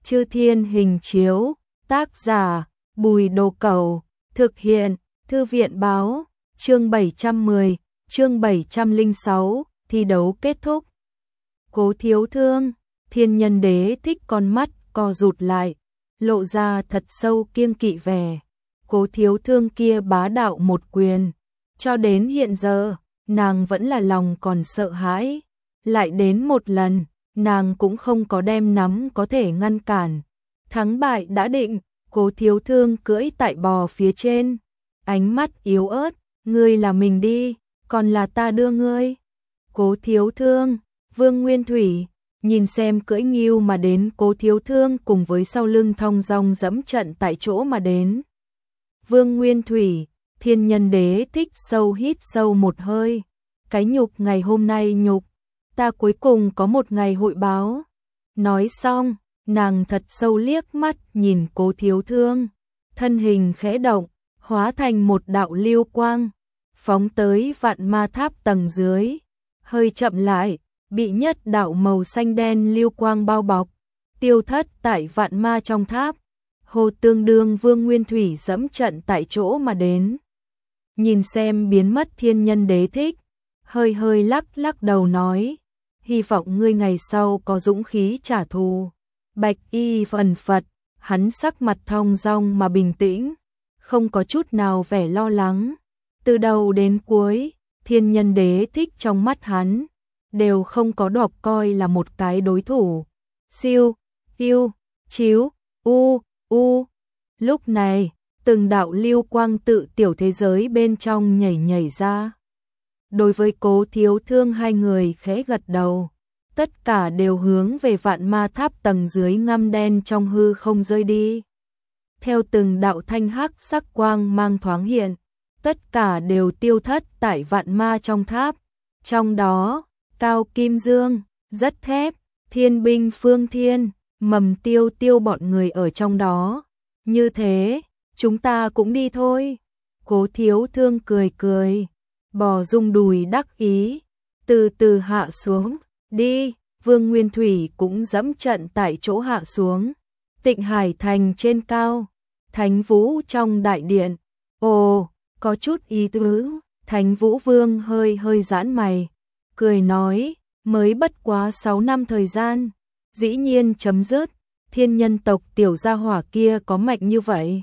Chư Thiên Hình Chiếu, tác giả, Bùi Đồ Cẩu, thực hiện, Thư viện Báo, chương 710, chương 706, thi đấu kết thúc. Cố Thiếu Thương, Thiên Nhân Đế thích con mắt co rụt lại, lộ ra thật sâu kiêng kỵ vẻ. Cố Thiếu Thương kia bá đạo một quyền, cho đến hiện giờ, nàng vẫn là lòng còn sợ hãi. Lại đến một lần, nàng cũng không có đem nắm có thể ngăn cản. Thắng bại đã định, Cố Thiếu Thương cưỡi tại bò phía trên, ánh mắt yếu ớt, ngươi là mình đi, còn là ta đưa ngươi. Cố Thiếu Thương, Vương Nguyên Thủy, nhìn xem cưỡi ngưu mà đến Cố Thiếu Thương cùng với sau lưng thong dong dẫm trận tại chỗ mà đến. Vương Nguyên Thủy, Thiên Nhân Đế thích sâu hít sâu một hơi, cái nhục ngày hôm nay nhục, ta cuối cùng có một ngày hội báo. Nói xong, nàng thật sâu liếc mắt nhìn Cố Thiếu Thương, thân hình khẽ động, hóa thành một đạo lưu quang, phóng tới Vạn Ma Tháp tầng dưới, hơi chậm lại, bị nhất đạo màu xanh đen lưu quang bao bọc, tiêu thất tại Vạn Ma trong tháp. Hồ tương đương Vương Nguyên Thủy dẫm trận tại chỗ mà đến. Nhìn xem biến mất Thiên Nhân Đế thích, hơi hơi lắc lắc đầu nói, hy vọng ngươi ngày sau có dũng khí trả thù. Bạch y phần phật, hắn sắc mặt thong dong mà bình tĩnh, không có chút nào vẻ lo lắng. Từ đầu đến cuối, Thiên Nhân Đế thích trong mắt hắn, đều không có đọc coi là một cái đối thủ. Siêu, yêu, chiếu, u. Lúc này, từng đạo lưu quang tự tiểu thế giới bên trong nhảy ra. Đối với Cố Thiếu Thương hai người khẽ gật đầu, tất cả đều hướng về Vạn Ma Tháp tầng dưới ngăm đen trong hư không rơi đi. Theo từng đạo thanh hắc sắc quang mang thoáng hiện, tất cả đều tiêu thất tại Vạn Ma trong tháp. Trong đó, Cao Kim Dương, Rất Thép, Thiên Binh Phương Thiên, Mầm Tiêu Tiêu bọn người ở trong đó. Như thế, chúng ta cũng đi thôi. Cố Thiếu Thương cười, bò rung đùi đắc ý, từ từ hạ xuống, đi. Vương Nguyên Thủy cũng dẫm trận tại chỗ hạ xuống. Tịnh Hải Thành trên cao, Thánh Vũ trong đại điện. Ồ, có chút ý tứ. Thánh Vũ Vương hơi giãn mày, cười nói, mới bất quá 6 năm thời gian, dĩ nhiên chấm dứt. Thiên nhân tộc tiểu gia hỏa kia có mạnh như vậy.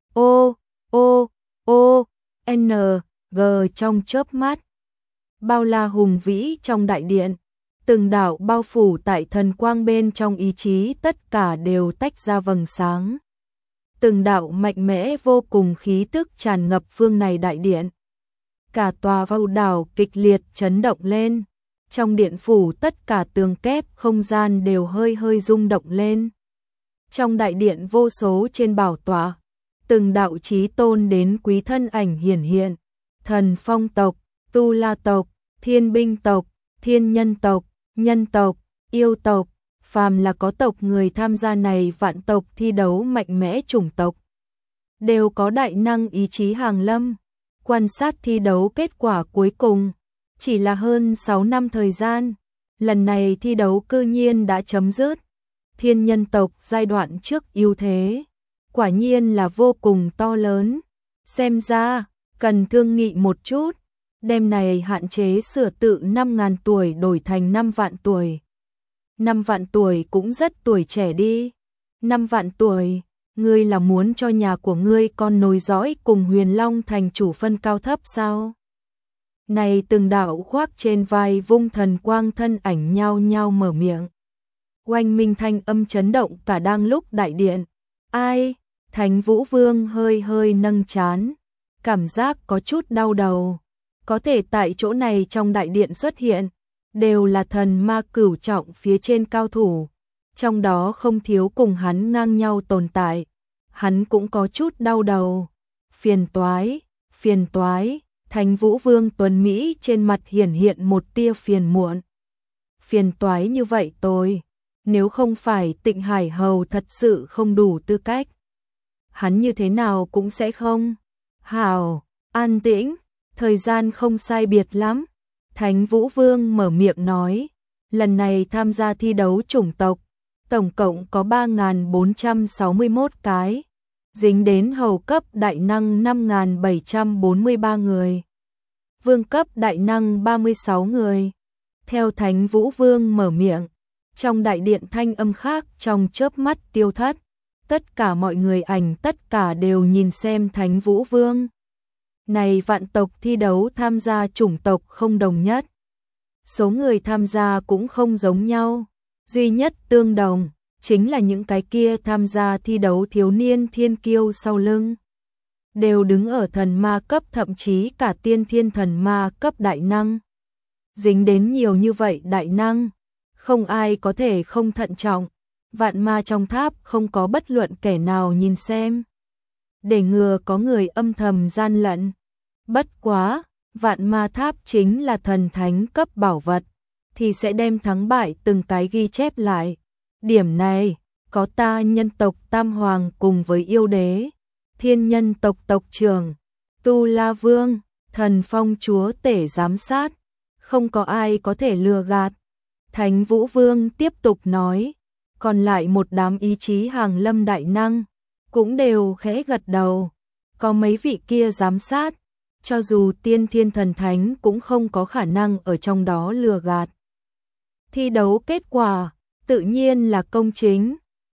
N, G trong chớp mắt. Bao la hùng vĩ trong đại điện, từng đạo bao phủ tại thần quang bên trong ý chí tất cả đều tách ra vầng sáng. Từng đạo mạnh mẽ vô cùng khí tức tràn ngập phương này đại điện. Cả tòa vào đảo kịch liệt chấn động lên. Trong điện phủ tất cả tường kép không gian đều hơi rung động lên. Trong đại điện vô số trên bảo tọa, từng đạo chí tôn đến quý thân ảnh hiển hiện. Thần Phong tộc, Tu La tộc, Thiên Binh tộc, Thiên Nhân tộc, Nhân tộc, Yêu tộc, phàm là có tộc người tham gia này vạn tộc thi đấu mạnh mẽ chủng tộc, đều có đại năng ý chí hàng lâm. Quan sát thi đấu kết quả cuối cùng, chỉ là hơn 6 năm thời gian, lần này thi đấu cư nhiên đã chấm dứt. Thiên nhân tộc giai đoạn trước ưu thế, quả nhiên là vô cùng to lớn. Xem ra, cần thương nghị một chút, đem này hạn chế sửa tự 5.000 tuổi đổi thành 5 vạn tuổi. 5 vạn tuổi cũng rất tuổi trẻ đi. 5 vạn tuổi, ngươi là muốn cho nhà của ngươi con nối dõi cùng Huyền Long thành chủ phân cao thấp sao? Này từng đạo khoác trên vai vung thần quang thân ảnh nhao nhao mở miệng. Oanh minh thanh âm chấn động cả đang lúc đại điện. Ai? Thánh Vũ Vương hơi nâng trán, cảm giác có chút đau đầu. Có thể tại chỗ này trong đại điện xuất hiện, đều là thần ma cửu trọng phía trên cao thủ, trong đó không thiếu cùng hắn ngang nhau tồn tại. Hắn cũng có chút đau đầu. Phiền toái, Thánh Vũ Vương tuấn Mỹ trên mặt hiển hiện một tia phiền muộn. Phiền toái như vậy tôi, nếu không phải Tịnh Hải Hầu thật sự không đủ tư cách, hắn như thế nào cũng sẽ không. Hảo, an tĩnh, thời gian không sai biệt lắm. Thánh Vũ Vương mở miệng nói, lần này tham gia thi đấu chủng tộc, tổng cộng có 3.461 cái, dính đến hầu cấp đại năng 5.743 người, vương cấp đại năng 36 người. Theo Thánh Vũ Vương mở miệng, trong đại điện thanh âm khác trong chớp mắt tiêu thất, tất cả mọi người tất cả đều nhìn xem Thánh Vũ Vương. Này vạn tộc thi đấu tham gia chủng tộc không đồng nhất, số người tham gia cũng không giống nhau, duy nhất tương đồng chính là những cái kia tham gia thi đấu thiếu niên thiên kiêu sau lưng đều đứng ở thần ma cấp, thậm chí cả tiên thiên thần ma cấp đại năng. Dính đến nhiều như vậy đại năng, không ai có thể không thận trọng. Vạn ma trong tháp không có bất luận kẻ nào nhìn xem, để ngừa có người âm thầm gian lận. Bất quá, vạn ma tháp chính là thần thánh cấp bảo vật, thì sẽ đem thắng bại từng cái ghi chép lại. Điểm này, có ta nhân tộc Tam Hoàng cùng với yêu đế, thiên nhân tộc tộc trưởng, Tu La Vương, thần phong chúa tể giám sát, không có ai có thể lừa gạt. Thánh Vũ Vương tiếp tục nói, còn lại một đám ý chí hàng lâm đại năng, cũng đều khẽ gật đầu, có mấy vị kia giám sát, cho dù tiên thiên thần thánh cũng không có khả năng ở trong đó lừa gạt. Thi đấu kết quả, tự nhiên là công chính.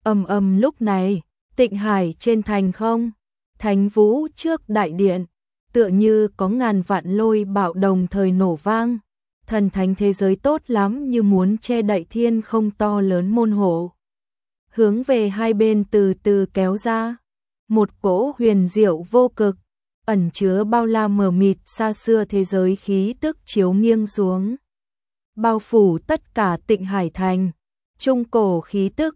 Lúc này, Tịnh Hải trên thành không, Thánh Vũ trước đại điện, tựa như có ngàn vạn lôi bạo đồng thời nổ vang. Thần thánh thế giới tốt lắm như muốn che đậy thiên không to lớn môn hộ, hướng về hai bên từ từ kéo ra. Một cỗ huyền diệu vô cực, ẩn chứa bao la mờ mịt xa xưa thế giới khí tức chiếu nghiêng xuống, bao phủ tất cả Tịnh Hải thành. Trung cổ khí tức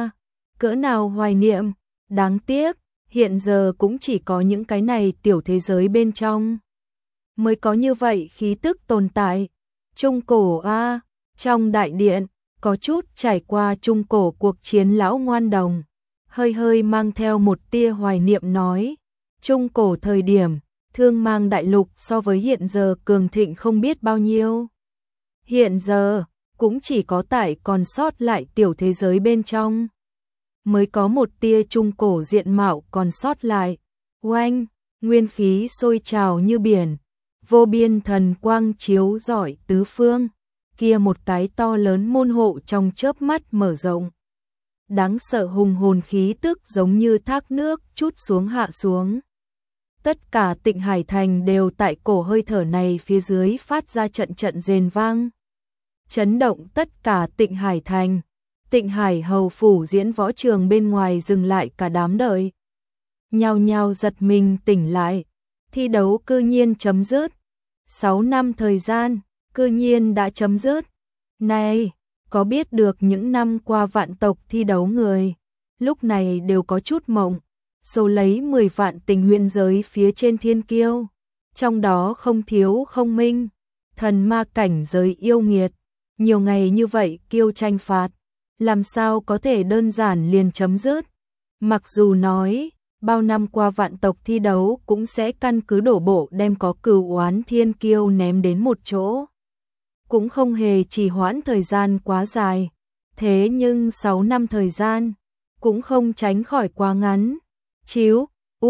cỡ nào hoài niệm, đáng tiếc, hiện giờ cũng chỉ có những cái này tiểu thế giới bên trong mới có như vậy khí tức tồn tại. Trung cổ trong đại điện, có chút trải qua trung cổ cuộc chiến lão ngoan đồng, hơi hơi mang theo một tia hoài niệm nói, trung cổ thời điểm, thương mang đại lục so với hiện giờ cường thịnh không biết bao nhiêu. Hiện giờ, cũng chỉ có tại còn sót lại tiểu thế giới bên trong mới có một tia trung cổ diện mạo còn sót lại. Oanh, nguyên khí sôi trào như biển, vô biên thần quang chiếu rọi tứ phương, kia một cái to lớn môn hộ trong chớp mắt mở rộng. Đáng sợ hùng hồn khí tức giống như thác nước chút xuống hạ xuống. Tất cả Tịnh Hải thành đều tại cổ hơi thở này phía dưới phát ra trận trận rền vang, chấn động tất cả Tịnh Hải thành. Tịnh Hải hầu phủ diễn võ trường bên ngoài dừng lại cả đám đợi, nhao nhao giật mình tỉnh lại. Thi đấu cư nhiên chấm dứt. 6 năm thời gian, cư nhiên đã chấm dứt. Này, có biết được những năm qua vạn tộc thi đấu người, lúc này đều có chút mộng, số lấy 10 vạn tình huyễn giới phía trên thiên kiêu, trong đó không thiếu không minh, thần ma cảnh giới yêu nghiệt, nhiều ngày như vậy kiêu tranh phạt, làm sao có thể đơn giản liền chấm dứt. Mặc dù nói, bao năm qua vạn tộc thi đấu cũng sẽ căn cứ đổ bộ đem có cừu oán thiên kiêu ném đến một chỗ, cũng không hề trì hoãn thời gian quá dài. Thế nhưng 6 năm thời gian, cũng không tránh khỏi quá ngắn. Chiếu,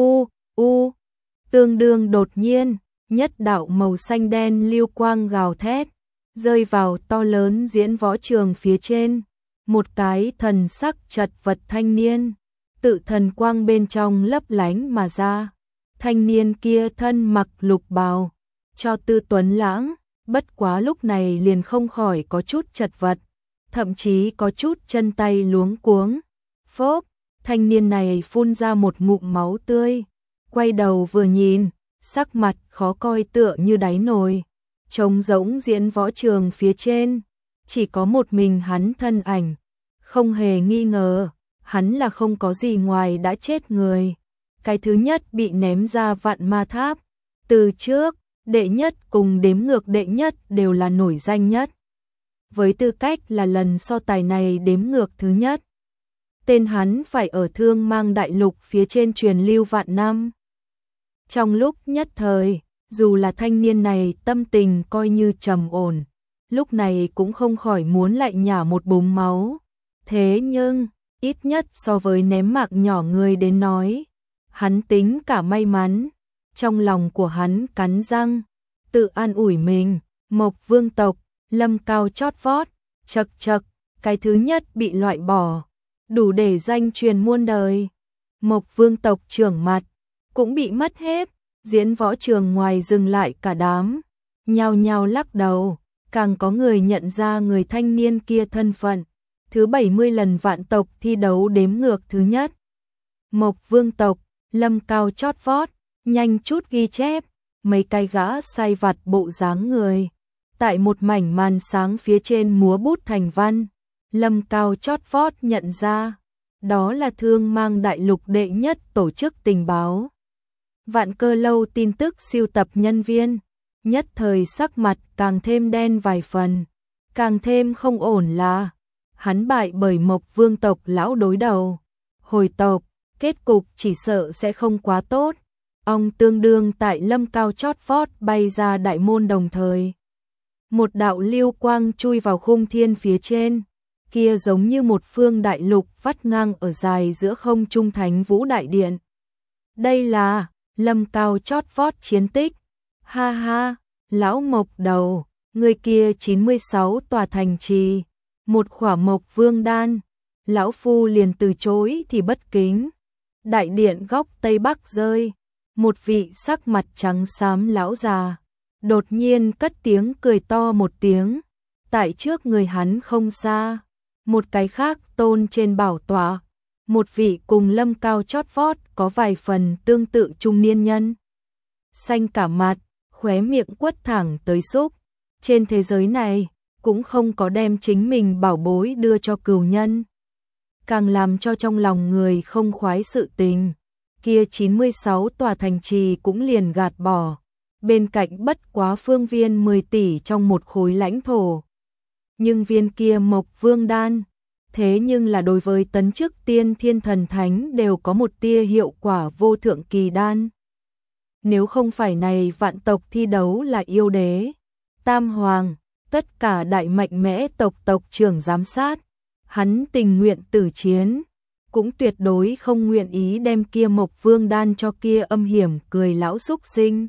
tương đương đột nhiên, nhất đạo màu xanh đen lưu quang gào thét, rơi vào to lớn diễn võ trường phía trên. Một cái thần sắc chật vật thanh niên, tự thần quang bên trong lấp lánh mà ra. Thanh niên kia thân mặc lục bào, cho tư tuấn lãng, bất quá lúc này liền không khỏi có chút chật vật, thậm chí có chút chân tay luống cuống. Phốp, thanh niên này phun ra một ngụm máu tươi, quay đầu vừa nhìn, sắc mặt khó coi tựa như đáy nồi. Trống rỗng diễn võ trường phía trên, chỉ có một mình hắn thân ảnh, không hề nghi ngờ, hắn là không có gì ngoài đã chết người. Cái thứ nhất bị ném ra vạn ma tháp, từ trước, đệ nhất cùng đếm ngược đệ nhất đều là nổi danh nhất. Với tư cách là lần so tài này đếm ngược thứ nhất, tên hắn phải ở thương mang đại lục phía trên truyền lưu vạn năm. Trong lúc nhất thời, dù là thanh niên này tâm tình coi như trầm ổn, lúc này cũng không khỏi muốn lại nhả một búng máu. Thế nhưng, ít nhất so với ném mạng nhỏ người đến nói, hắn tính cả may mắn. Trong lòng của hắn cắn răng, tự an ủi mình, Mộc Vương tộc, Lâm Cao chót vót, chậc chậc, cái thứ nhất bị loại bỏ, đủ để danh truyền muôn đời. Mộc Vương tộc trưởng mặt, cũng bị mất hết, diễn võ trường ngoài dừng lại cả đám, nhao nhao lắc đầu, càng có người nhận ra người thanh niên kia thân phận, thứ 70 lần vạn tộc thi đấu đếm ngược thứ nhất. Mộc Vương tộc, Lâm Cao chót vót, nhanh chút ghi chép, mấy cái gã sai vặt bộ dáng người. Tại một mảnh màn sáng phía trên múa bút thành văn, Lâm Cao chót vót nhận ra, đó là Thương Mang Đại Lục đệ nhất tổ chức tình báo. Vạn Cơ Lâu tin tức siêu tập nhân viên, nhất thời sắc mặt càng thêm đen vài phần, càng thêm không ổn là hắn bại bởi Mộc Vương tộc lão đối đầu. Hồi tộc, kết cục chỉ sợ sẽ không quá tốt. Ông tương đương tại Lâm Cao chót vót bay ra đại môn đồng thời. Một đạo lưu quang chui vào khung thiên phía trên, kia giống như một phương đại lục vắt ngang ở dài giữa không trung Thánh Vũ Đại Điện. Đây là Lâm Cao chót vót chiến tích. Ha ha, lão Mộc đầu, người kia 96 tòa thành trì, một khỏa Mộc Vương đan, lão phu liền từ chối thì bất kính. Đại điện góc tây bắc rơi, một vị sắc mặt trắng xám lão già, đột nhiên cất tiếng cười to một tiếng. Tại trước người hắn không xa, một cái khác tôn trên bảo tọa, một vị cùng Lâm Cao chót vót có vài phần tương tự trung niên nhân. Xanh cả mặt, khóe miệng quất thẳng tới xúc. Trên thế giới này, cũng không có đem chính mình bảo bối đưa cho cừu nhân. Càng làm cho trong lòng người không khoái sự tình, kia 96 tòa thành trì cũng liền gạt bỏ. Bên cạnh bất quá phương viên 10 tỷ trong một khối lãnh thổ. Nhưng viên kia Mộc Vương đan, thế nhưng là đối với tấn chức tiên thiên thần thánh đều có một tia hiệu quả vô thượng kỳ đan. Nếu không phải này vạn tộc thi đấu là yêu đế, tam hoàng, tất cả đại mạnh mẽ tộc trưởng giám sát, hắn tình nguyện tử chiến, cũng tuyệt đối không nguyện ý đem kia Mộc Vương đan cho kia âm hiểm cười lão xúc sinh.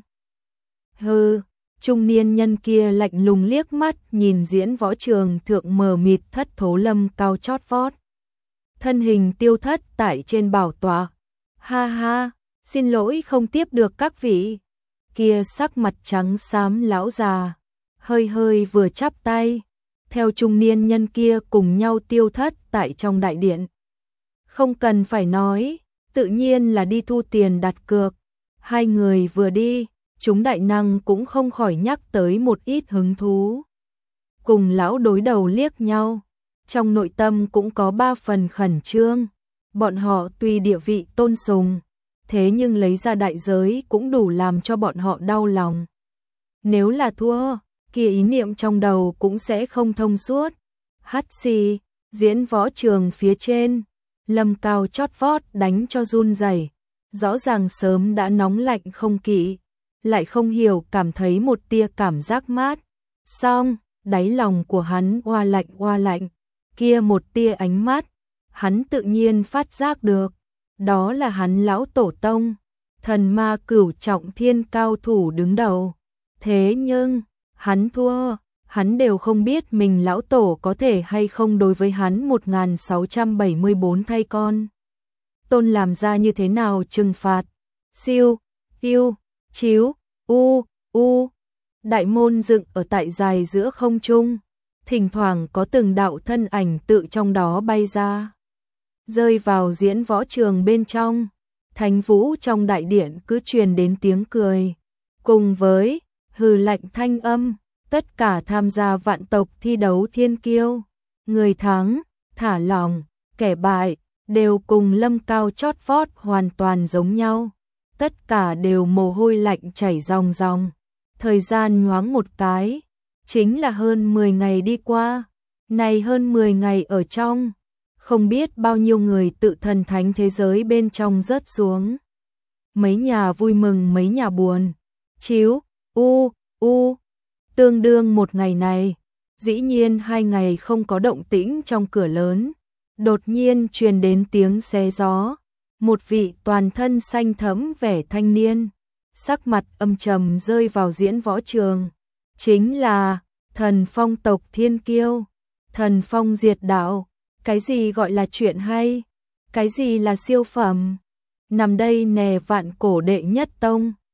Hừ, trung niên nhân kia lạnh lùng liếc mắt nhìn diễn võ trường thượng mờ mịt thất thố Lâm Cao chót vót. Thân hình tiêu thất tại trên bảo tọa. Ha ha, xin lỗi không tiếp được các vị. Kia sắc mặt trắng xám lão già, hơi hơi vừa chắp tay, theo trung niên nhân kia cùng nhau tiêu thất tại trong đại điện. Không cần phải nói, tự nhiên là đi thu tiền đặt cược. Hai người vừa đi, chúng đại năng cũng không khỏi nhắc tới một ít hứng thú. Cùng lão đối đầu liếc nhau, trong nội tâm cũng có 3 phần khẩn trương. Bọn họ tuy địa vị tôn sùng, thế nhưng lấy ra đại giới cũng đủ làm cho bọn họ đau lòng. Nếu là thua, kia ý niệm trong đầu cũng sẽ không thông suốt. Hắt xì, diễn võ trường phía trên, Lâm Cao chót vót đánh cho run rẩy, rõ ràng sớm đã nóng lạnh không kỵ, lại không hiểu cảm thấy một tia cảm giác mát. Xong, đáy lòng của hắn oa lạnh, kia một tia ánh mắt, hắn tự nhiên phát giác được, đó là hắn lão tổ tông, thần ma cửu trọng thiên cao thủ đứng đầu. Thế nhưng, hắn thua, hắn đều không biết mình lão tổ có thể hay không đối với hắn 1674 thay con. Tôn làm ra như thế nào trừng phạt? Siêu, yêu, chiếu, u. Đại môn dựng ở tại dài giữa không trung, thỉnh thoảng có từng đạo thân ảnh tự trong đó bay ra, rơi vào diễn võ trường bên trong. Thánh Vũ trong đại điện cứ truyền đến tiếng cười, cùng với hừ lạnh thanh âm. Tất cả tham gia vạn tộc thi đấu thiên kiêu, người thắng, thả lỏng, kẻ bại, đều cùng Lâm Cao chót vót hoàn toàn giống nhau. Tất cả đều mồ hôi lạnh chảy ròng ròng. Thời gian nhoáng một cái, chính là hơn 10 ngày đi qua. Này hơn 10 ngày ở trong, không biết bao nhiêu người tự thần thánh thế giới bên trong rớt xuống. Mấy nhà vui mừng mấy nhà buồn. Chiếu, u. Tương đương một ngày này, dĩ nhiên 2 ngày không có động tĩnh trong cửa lớn, đột nhiên truyền đến tiếng xé gió, một vị toàn thân xanh thẫm vẻ thanh niên, sắc mặt âm trầm rơi vào diễn võ trường, chính là Thần Phong tộc thiên kiêu, Thần Phong diệt đạo. Cái gì gọi là chuyện hay? Cái gì là siêu phẩm? Nằm đây nè vạn cổ đệ nhất tông.